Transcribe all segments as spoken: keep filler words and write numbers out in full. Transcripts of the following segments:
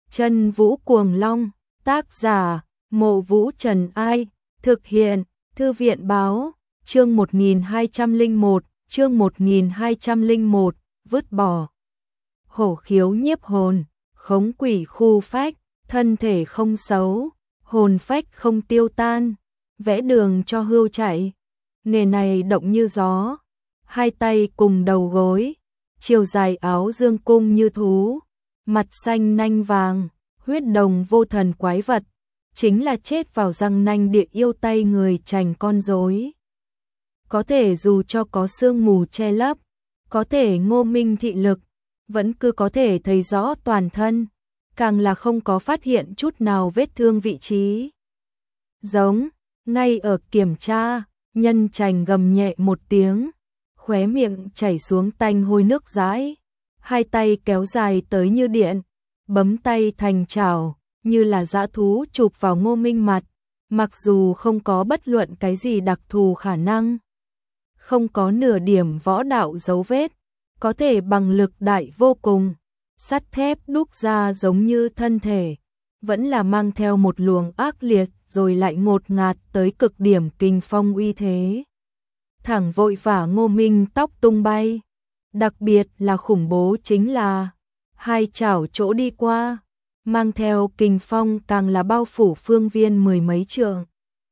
Chân Vũ Cuồng Long, tác giả, Mộ Vũ Trần Ai, thực hiện, Thư viện Báo, chương một nghìn hai trăm lẻ một, chương một nghìn hai trăm lẻ một, vứt bỏ. Hổ khiếu nhiếp hồn, khống quỷ khu phách, thân thể không xấu, hồn phách không tiêu tan, vẽ đường cho hươu chạy. Nghề này động như gió, hai tay cùng đầu gối, chiều dài áo dương cung như thú, mặt xanh nanh vàng, huyết đồng vô thần quái vật, chính là chết vào răng nanh địa yêu tay người chành con rối. Có thể dù cho có sương mù che lấp, có thể Ngô Minh thị lực, vẫn cứ có thể thấy rõ toàn thân, càng là không có phát hiện chút nào vết thương vị trí. Giống, ngay ở kiểm tra, nhân chành gầm nhẹ một tiếng, khóe miệng chảy xuống tanh hôi nước dãi, hai tay kéo dài tới như điện, bấm tay thành chảo, như là dã thú chụp vào Ngô Minh mặt, mặc dù không có bất luận cái gì đặc thù khả năng, không có nửa điểm võ đạo dấu vết, có thể bằng lực đại vô cùng, sắt thép đúc ra giống như thân thể, vẫn là mang theo một luồng ác liệt rồi lại ngột ngạt tới cực điểm kinh phong uy thế. Thẳng vội vả Ngô Minh tóc tung bay, đặc biệt là khủng bố chính là hai chảo chỗ đi qua, mang theo kình phong càng là bao phủ phương viên mười mấy trượng,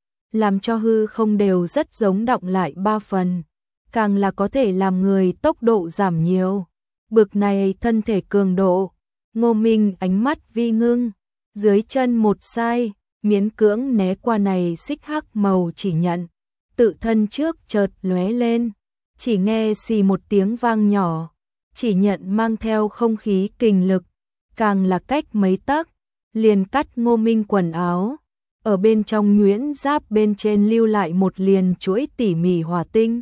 làm cho hư không đều rất giống động lại ba phần, càng là có thể làm người tốc độ giảm nhiều. Bực này thân thể cường độ, Ngô Minh ánh mắt vi ngưng, dưới chân một sai, miễn cưỡng né qua này xích hắc màu chỉ nhận, tự thân trước chợt lóe lên, chỉ nghe xì một tiếng vang nhỏ, chỉ nhận mang theo không khí kình lực, càng là cách mấy tấc, liền cắt Ngô Minh quần áo, ở bên trong nhuyễn giáp bên trên lưu lại một liền chuỗi tỉ mỉ hỏa tinh.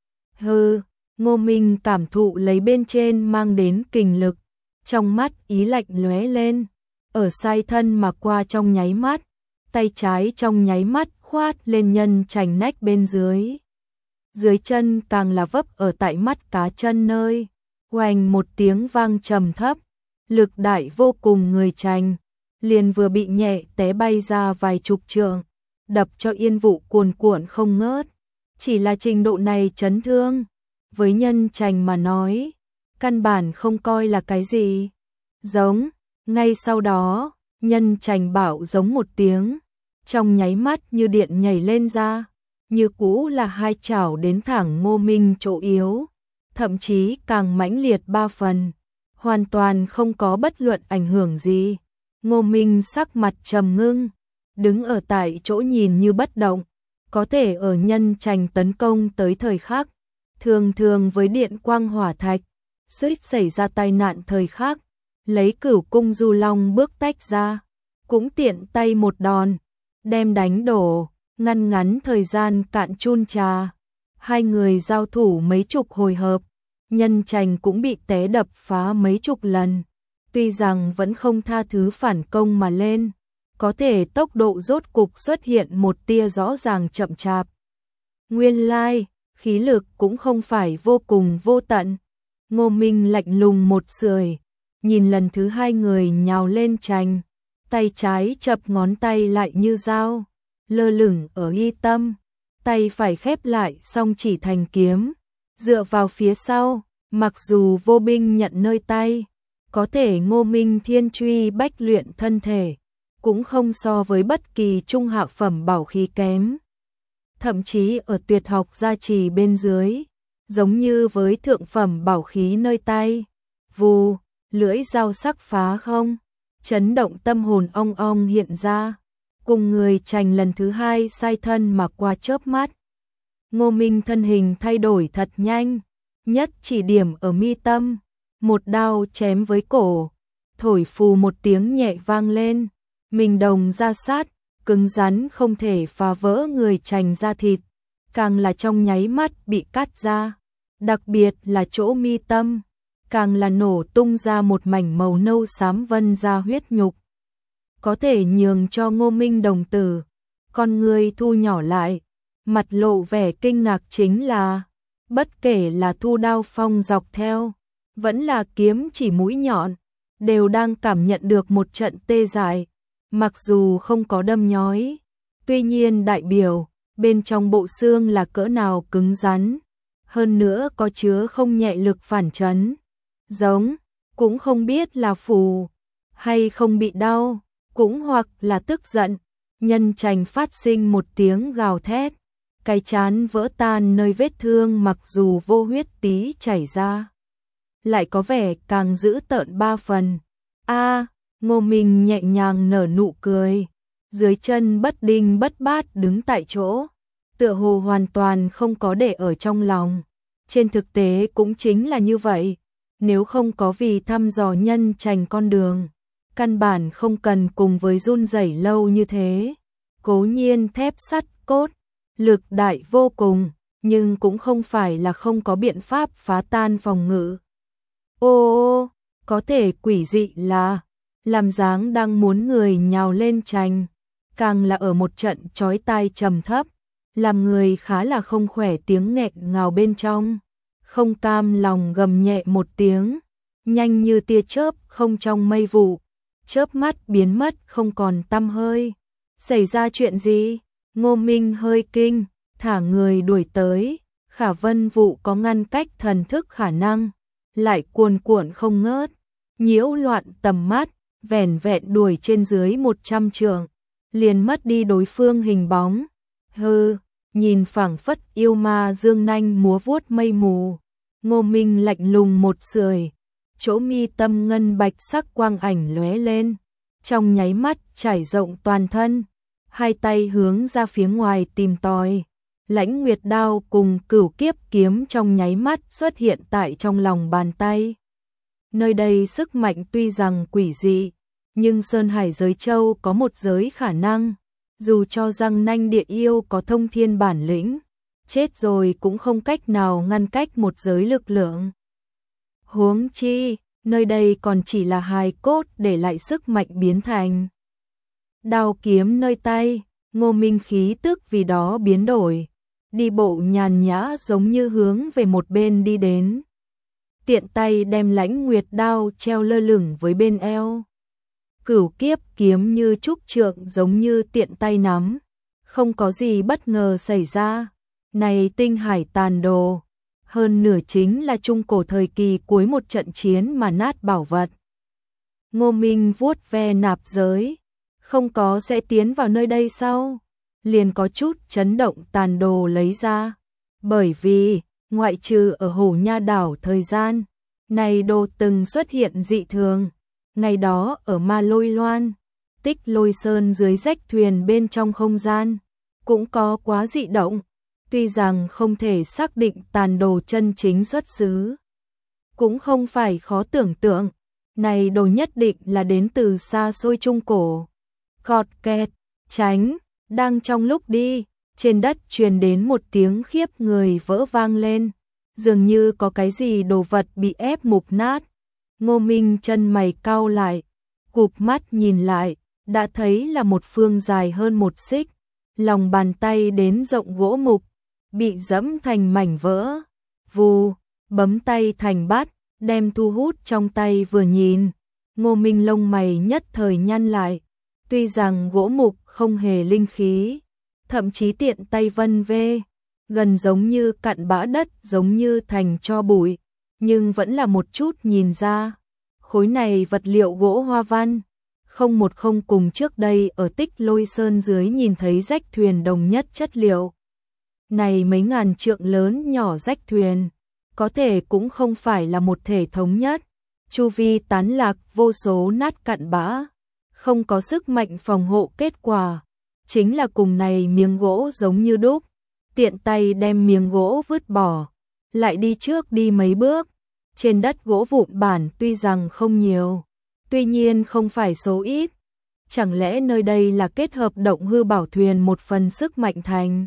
Hừ, Ngô Minh cảm thụ lấy bên trên mang đến kình lực, trong mắt ý lạnh lóe lên, ở sai thân mà qua trong nháy mắt, tay trái trong nháy mắt khoát lên nhân chành nách bên dưới. Dưới chân càng là vấp ở tại mắt cá chân nơi, oành một tiếng vang trầm thấp, lực đại vô cùng người chành, liền vừa bị nhẹ té bay ra vài chục trượng, đập cho yên vụ cuồn cuộn không ngớt. Chỉ là trình độ này chấn thương, với nhân chành mà nói, căn bản không coi là cái gì. Giống, ngay sau đó, nhân chành bảo giống một tiếng, trong nháy mắt như điện nhảy lên ra, như cũ là hai chảo đến thẳng Ngô Minh chỗ yếu, thậm chí càng mãnh liệt ba phần, hoàn toàn không có bất luận ảnh hưởng gì. Ngô Minh sắc mặt trầm ngưng, đứng ở tại chỗ nhìn như bất động, có thể ở nhân chành tấn công tới thời khắc, thường thường với điện quang hỏa thạch, suýt xảy ra tai nạn thời khắc, lấy Cửu Cung Du Long bước tách ra, cũng tiện tay một đòn, đem đánh đổ, ngăn ngắn thời gian cạn chun trà. Hai người giao thủ mấy chục hồi hợp, nhân chành cũng bị té đập phá mấy chục lần, tuy rằng vẫn không tha thứ phản công mà lên, có thể tốc độ rốt cục xuất hiện một tia rõ ràng chậm chạp. Nguyên lai, khí lực cũng không phải vô cùng vô tận. Ngô Minh lạnh lùng một sưởi, nhìn lần thứ hai người nhào lên chành, tay trái chập ngón tay lại như dao, lơ lửng ở y tâm, tay phải khép lại song chỉ thành kiếm, dựa vào phía sau, mặc dù vô binh nhận nơi tay, có thể Ngô Minh thiên truy bách luyện thân thể, cũng không so với bất kỳ trung hạ phẩm bảo khí kém. Thậm chí ở tuyệt học gia trì bên dưới, giống như với thượng phẩm bảo khí nơi tay, vù, lưỡi dao sắc phá không, chấn động tâm hồn ong ong hiện ra, cùng người chành lần thứ hai sai thân mà qua chớp mắt. Ngô Minh thân hình thay đổi thật nhanh, nhất chỉ điểm ở mi tâm, một đao chém với cổ, thổi phù một tiếng nhẹ vang lên, mình đồng ra sát, cứng rắn không thể phá vỡ người chành da thịt, càng là trong nháy mắt bị cắt ra, đặc biệt là chỗ mi tâm, càng là nổ tung ra một mảnh màu nâu xám vân ra huyết nhục. Có thể nhường cho Ngô Minh đồng tử, con người thu nhỏ lại, mặt lộ vẻ kinh ngạc chính là, bất kể là thu đao phong dọc theo, vẫn là kiếm chỉ mũi nhọn, đều đang cảm nhận được một trận tê dại, mặc dù không có đâm nhói. Tuy nhiên đại biểu, bên trong bộ xương là cỡ nào cứng rắn, hơn nữa có chứa không nhẹ lực phản chấn. Giống, cũng không biết là phù, hay không bị đau, cũng hoặc là tức giận. Nhân Trành phát sinh một tiếng gào thét, cái trán vỡ tan nơi vết thương mặc dù vô huyết tí chảy ra, lại có vẻ càng dữ tợn ba phần. A, Ngô Minh nhẹ nhàng nở nụ cười, dưới chân bất đinh bất bát đứng tại chỗ, tựa hồ hoàn toàn không có để ở trong lòng. Trên thực tế cũng chính là như vậy, nếu không có vì thăm dò Nhân Trành con đường, căn bản không cần cùng với run rẩy lâu như thế. Cố nhiên thép sắt cốt, lực đại vô cùng, nhưng cũng không phải là không có biện pháp phá tan phòng ngự. Ô, có thể quỷ dị là, làm dáng đang muốn người nhào lên Trành, càng là ở một trận chói tai trầm thấp, làm người khá là không khỏe tiếng nghẹn ngào bên trong, không cam lòng gầm nhẹ một tiếng, nhanh như tia chớp không trong mây vụ, chớp mắt biến mất không còn tăm hơi. Xảy ra chuyện gì? Ngô Minh hơi kinh, thả người đuổi tới, Khả Vân Vụ có ngăn cách thần thức khả năng, lại cuồn cuộn không ngớt, nhiễu loạn tầm mắt, vẻn vẹn đuổi trên dưới một trăm trượng, liền mất đi đối phương hình bóng. Hừ, nhìn phảng phất yêu ma dương nanh múa vuốt mây mù. Ngô Minh lạnh lùng một sưởi, chỗ mi tâm ngân bạch sắc quang ảnh lóe lên, trong nháy mắt trải rộng toàn thân, hai tay hướng ra phía ngoài tìm tòi. Lãnh Nguyệt đao cùng Cửu Kiếp kiếm trong nháy mắt xuất hiện tại trong lòng bàn tay. Nơi đây sức mạnh tuy rằng quỷ dị, nhưng Sơn Hải giới châu có một giới khả năng, dù cho răng nanh địa yêu có thông thiên bản lĩnh, chết rồi cũng không cách nào ngăn cách một giới lực lượng. Huống chi, nơi đây còn chỉ là hài cốt để lại sức mạnh biến thành. Đao kiếm nơi tay, Ngô Minh khí tức vì đó biến đổi, đi bộ nhàn nhã giống như hướng về một bên đi đến. Tiện tay đem Lãnh Nguyệt đao treo lơ lửng với bên eo. Cửu Kiếp kiếm như trúc trượng giống như tiện tay nắm, không có gì bất ngờ xảy ra. Này tinh hải tàn đồ, hơn nửa chính là trung cổ thời kỳ cuối một trận chiến mà nát bảo vật. Ngô Minh vuốt ve nạp giới, không có sẽ tiến vào nơi đây sao? Liền có chút chấn động tàn đồ lấy ra, bởi vì ngoại trừ ở Hổ Nha đảo thời gian, này đồ từng xuất hiện dị thường. Ngày đó ở Ma Lôi Loan, Tích Lôi Sơn dưới rách thuyền bên trong không gian, cũng có quá dị động, tuy rằng không thể xác định tàn đồ chân chính xuất xứ. Cũng không phải khó tưởng tượng, này đồ nhất định là đến từ xa xôi trung cổ. Cọt kẹt, tránh, đang trong lúc đi, trên đất truyền đến một tiếng khiếp người vỡ vang lên, dường như có cái gì đồ vật bị ép mục nát. Ngô Minh chân mày cau lại, cụp mắt nhìn lại, đã thấy là một phương dài hơn một xích, lòng bàn tay đến rộng gỗ mục, bị dẫm thành mảnh vỡ. Vù, bấm tay thành bát, đem thu hút trong tay vừa nhìn, Ngô Minh lông mày nhất thời nhăn lại. Tuy rằng gỗ mục không hề linh khí, thậm chí tiện tay vân vê, gần giống như cặn bã đất giống như thành tro bụi, nhưng vẫn là một chút nhìn ra. Khối này vật liệu gỗ hoa văn, không một không cùng trước đây ở Tích Lôi Sơn dưới nhìn thấy rách thuyền đồng nhất chất liệu. Này mấy ngàn trượng lớn nhỏ rách thuyền, có thể cũng không phải là một thể thống nhất, chu vi tán lạc vô số nát cặn bã, không có sức mạnh phòng hộ. Kết quả chính là cùng này miếng gỗ giống như đúc, tiện tay đem miếng gỗ vứt bỏ, lại đi trước đi mấy bước. Trên đất gỗ vụn bản tuy rằng không nhiều, tuy nhiên không phải số ít. Chẳng lẽ nơi đây là kết hợp động hư bảo thuyền một phần sức mạnh thành?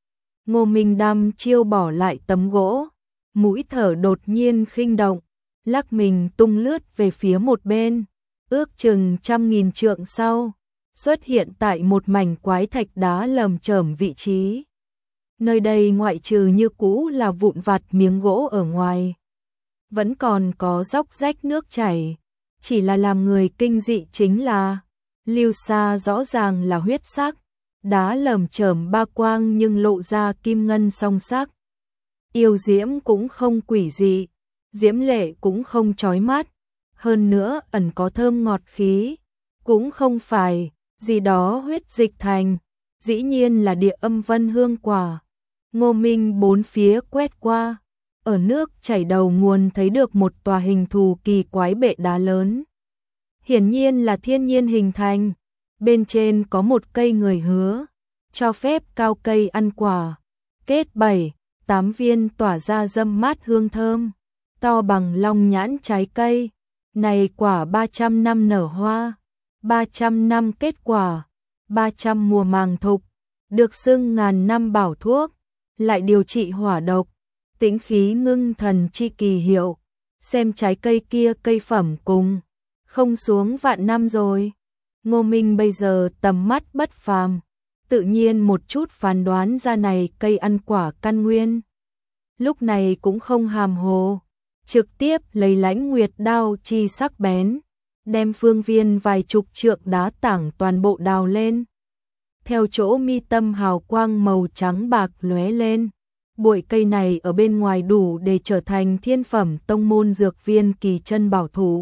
Ngô Minh đăm chiêu bỏ lại tấm gỗ, mũi thở đột nhiên khinh động, lắc mình tung lướt về phía một bên, ước chừng trăm nghìn trượng sau, xuất hiện tại một mảnh quái thạch đá lởm chởm vị trí. Nơi đây ngoại trừ như cũ là vụn vặt miếng gỗ ở ngoài, vẫn còn có róc rách nước chảy, chỉ là làm người kinh dị chính là lưu sa rõ ràng là huyết sắc, đá lởm chởm ba quang nhưng lộ ra kim ngân song sắc. Yêu diễm cũng không quỷ dị, diễm lệ cũng không chói mắt, hơn nữa ẩn có thơm ngọt khí, cũng không phải gì đó huyết dịch thành, dĩ nhiên là địa âm vân hương quả. Ngô Minh bốn phía quét qua, ở nước chảy đầu nguồn thấy được một tòa hình thù kỳ quái bệ đá lớn. Hiển nhiên là thiên nhiên hình thành, bên trên có một cây người hứa, cho phép cao cây ăn quả, kết bảy, tám viên tỏa ra dâm mát hương thơm, to bằng long nhãn trái cây, này quả ba trăm năm nở hoa, ba trăm năm kết quả, ba trăm mùa màng thục, được xưng ngàn năm bảo thuốc, lại điều trị hỏa độc, tĩnh khí ngưng thần chi kỳ hiệu, xem trái cây kia cây phẩm cùng, không xuống vạn năm rồi. Ngô Minh bây giờ tầm mắt bất phàm, tự nhiên một chút phán đoán ra này cây ăn quả căn nguyên. Lúc này cũng không hàm hồ, trực tiếp lấy lãnh nguyệt đao chi sắc bén, đem phương viên vài chục trượng đá tảng toàn bộ đào lên. Theo chỗ mi tâm hào quang màu trắng bạc lóe lên, bụi cây này ở bên ngoài đủ để trở thành thiên phẩm tông môn dược viên kỳ chân bảo thủ.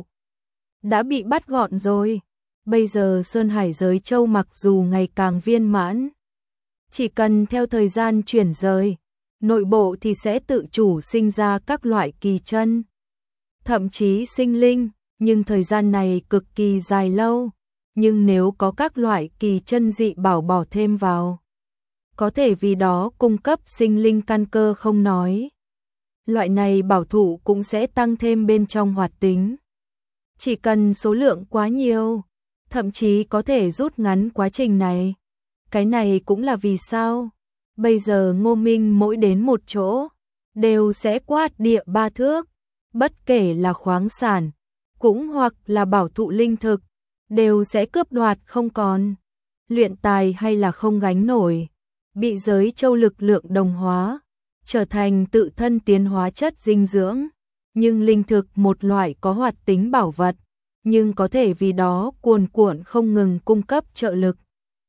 Đã bị bắt gọn rồi, bây giờ Sơn Hải giới châu mặc dù ngày càng viên mãn, chỉ cần theo thời gian chuyển rời, nội bộ thì sẽ tự chủ sinh ra các loại kỳ chân, thậm chí sinh linh, nhưng thời gian này cực kỳ dài lâu, nhưng nếu có các loại kỳ chân dị bảo bỏ thêm vào, có thể vì đó cung cấp sinh linh căn cơ không nói. Loại này bảo thủ cũng sẽ tăng thêm bên trong hoạt tính. Chỉ cần số lượng quá nhiều, thậm chí có thể rút ngắn quá trình này. Cái này cũng là vì sao bây giờ Ngô Minh mỗi đến một chỗ đều sẽ quát địa ba thước, bất kể là khoáng sản cũng hoặc là bảo thụ linh thực, đều sẽ cướp đoạt không còn. Luyện tài hay là không gánh nổi, bị giới châu lực lượng đồng hóa, trở thành tự thân tiến hóa chất dinh dưỡng, nhưng linh thực một loại có hoạt tính bảo vật, nhưng có thể vì đó cuồn cuộn không ngừng cung cấp trợ lực.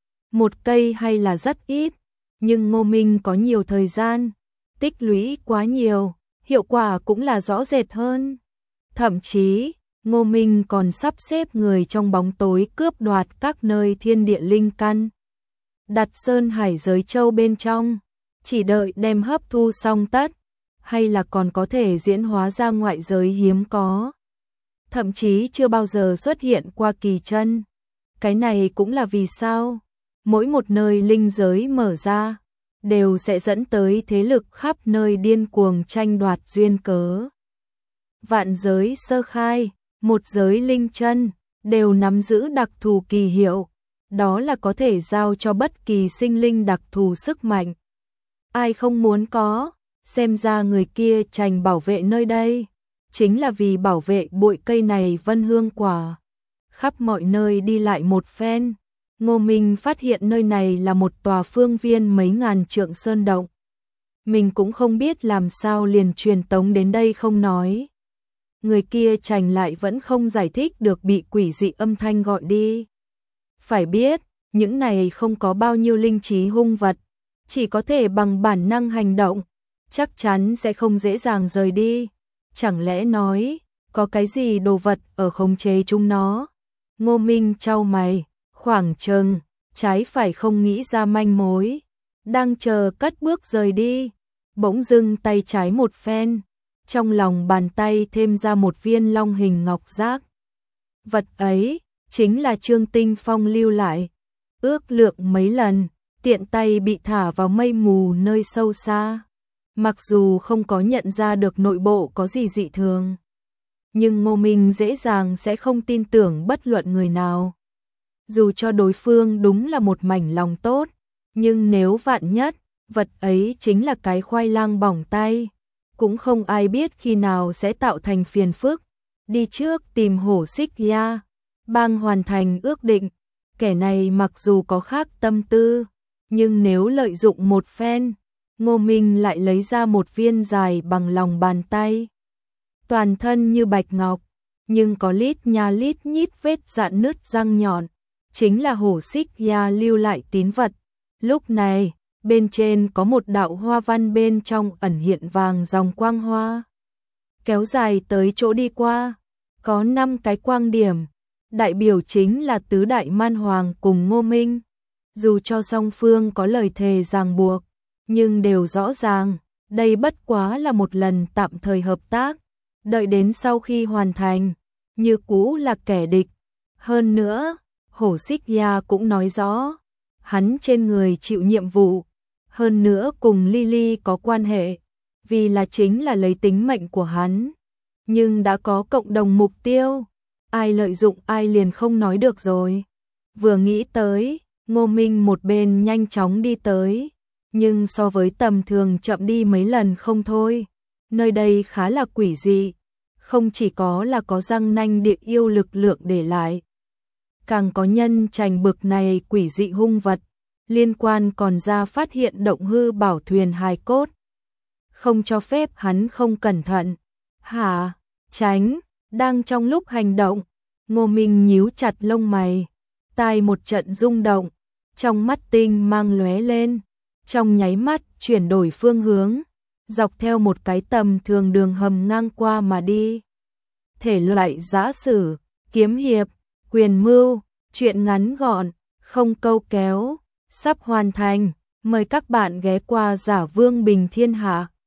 Một cây hay là rất ít, nhưng Ngô Minh có nhiều thời gian, tích lũy quá nhiều, hiệu quả cũng là rõ rệt hơn. Thậm chí, Ngô Minh còn sắp xếp người trong bóng tối cướp đoạt các nơi thiên địa linh căn, đặt Sơn Hải giới châu bên trong, chỉ đợi đem hấp thu xong tất, hay là còn có thể diễn hóa ra ngoại giới hiếm có, thậm chí chưa bao giờ xuất hiện qua kỳ chân. Cái này cũng là vì sao mỗi một nơi linh giới mở ra đều sẽ dẫn tới thế lực khắp nơi điên cuồng tranh đoạt duyên cớ. Vạn giới sơ khai, một giới linh chân đều nắm giữ đặc thù kỳ hiệu, đó là có thể giao cho bất kỳ sinh linh đặc thù sức mạnh. Ai không muốn có, xem ra người kia tranh bảo vệ nơi đây, chính là vì bảo vệ bụi cây này vân hương quả. Khắp mọi nơi đi lại một phen, Ngô Minh phát hiện nơi này là một tòa phương viên mấy ngàn trượng sơn động. Mình cũng không biết làm sao liền truyền tống đến đây không nói. Người kia chành lại vẫn không giải thích được bị quỷ dị âm thanh gọi đi. Phải biết, những này không có bao nhiêu linh trí hung vật, chỉ có thể bằng bản năng hành động, chắc chắn sẽ không dễ dàng rời đi. Chẳng lẽ nói, có cái gì đồ vật ở khống chế chúng nó? Ngô Minh chau mày, khoảng chừng, trái phải không nghĩ ra manh mối, đang chờ cất bước rời đi, bỗng dưng tay trái một phen, trong lòng bàn tay thêm ra một viên long hình ngọc giác. Vật ấy chính là Trương Tinh Phong lưu lại, ước lượng mấy lần, tiện tay bị thả vào mây mù nơi sâu xa. Mặc dù không có nhận ra được nội bộ có gì dị thường, nhưng Ngô Minh dễ dàng sẽ không tin tưởng bất luận người nào. Dù cho đối phương đúng là một mảnh lòng tốt, nhưng nếu vạn nhất, vật ấy chính là cái khoai lang bỏng tay, cũng không ai biết khi nào sẽ tạo thành phiền phức. Đi trước tìm Hổ Xích Ya, bang hoàn thành ước định. Kẻ này mặc dù có khác tâm tư, nhưng nếu lợi dụng một phen, Ngô Minh lại lấy ra một viên dài bằng lòng bàn tay, toàn thân như bạch ngọc, nhưng có lít nha lít nhít vết rạn nứt răng nhọn, chính là hổ xích ya lưu lại tín vật. Lúc này, bên trên có một đạo hoa văn bên trong ẩn hiện vàng dòng quang hoa. Kéo dài tới chỗ đi qua, có năm cái quang điểm, đại biểu chính là tứ đại man hoàng cùng Ngô Minh. Dù cho song phương có lời thề ràng buộc, nhưng đều rõ ràng, đây bất quá là một lần tạm thời hợp tác, đợi đến sau khi hoàn thành, như cũ là kẻ địch. Hơn nữa, hổ xích ya cũng nói rõ, hắn trên người chịu nhiệm vụ, hơn nữa cùng Lily có quan hệ, vì là chính là lấy tính mệnh của hắn, nhưng đã có cộng đồng mục tiêu, ai lợi dụng ai liền không nói được rồi. Vừa nghĩ tới, Ngô Minh một bên nhanh chóng đi tới, nhưng so với tầm thường chậm đi mấy lần không thôi. Nơi đây khá là quỷ dị, không chỉ có là có răng nanh địa yêu lực lượng để lại, càng có nhân trành bực này quỷ dị hung vật, liên quan còn ra phát hiện động hư bảo thuyền hài cốt. Không cho phép hắn không cẩn thận. Hả? Tránh, đang trong lúc hành động, Ngô Minh nhíu chặt lông mày, tai một trận rung động, trong mắt tinh mang lóe lên, trong nháy mắt chuyển đổi phương hướng, dọc theo một cái tầm thường đường hầm ngang qua mà đi. Thể loại giã sử, kiếm hiệp, quyền mưu, truyện ngắn gọn, không câu kéo, sắp hoàn thành, mời các bạn ghé qua Giả Vương Bình Thiên Hạ.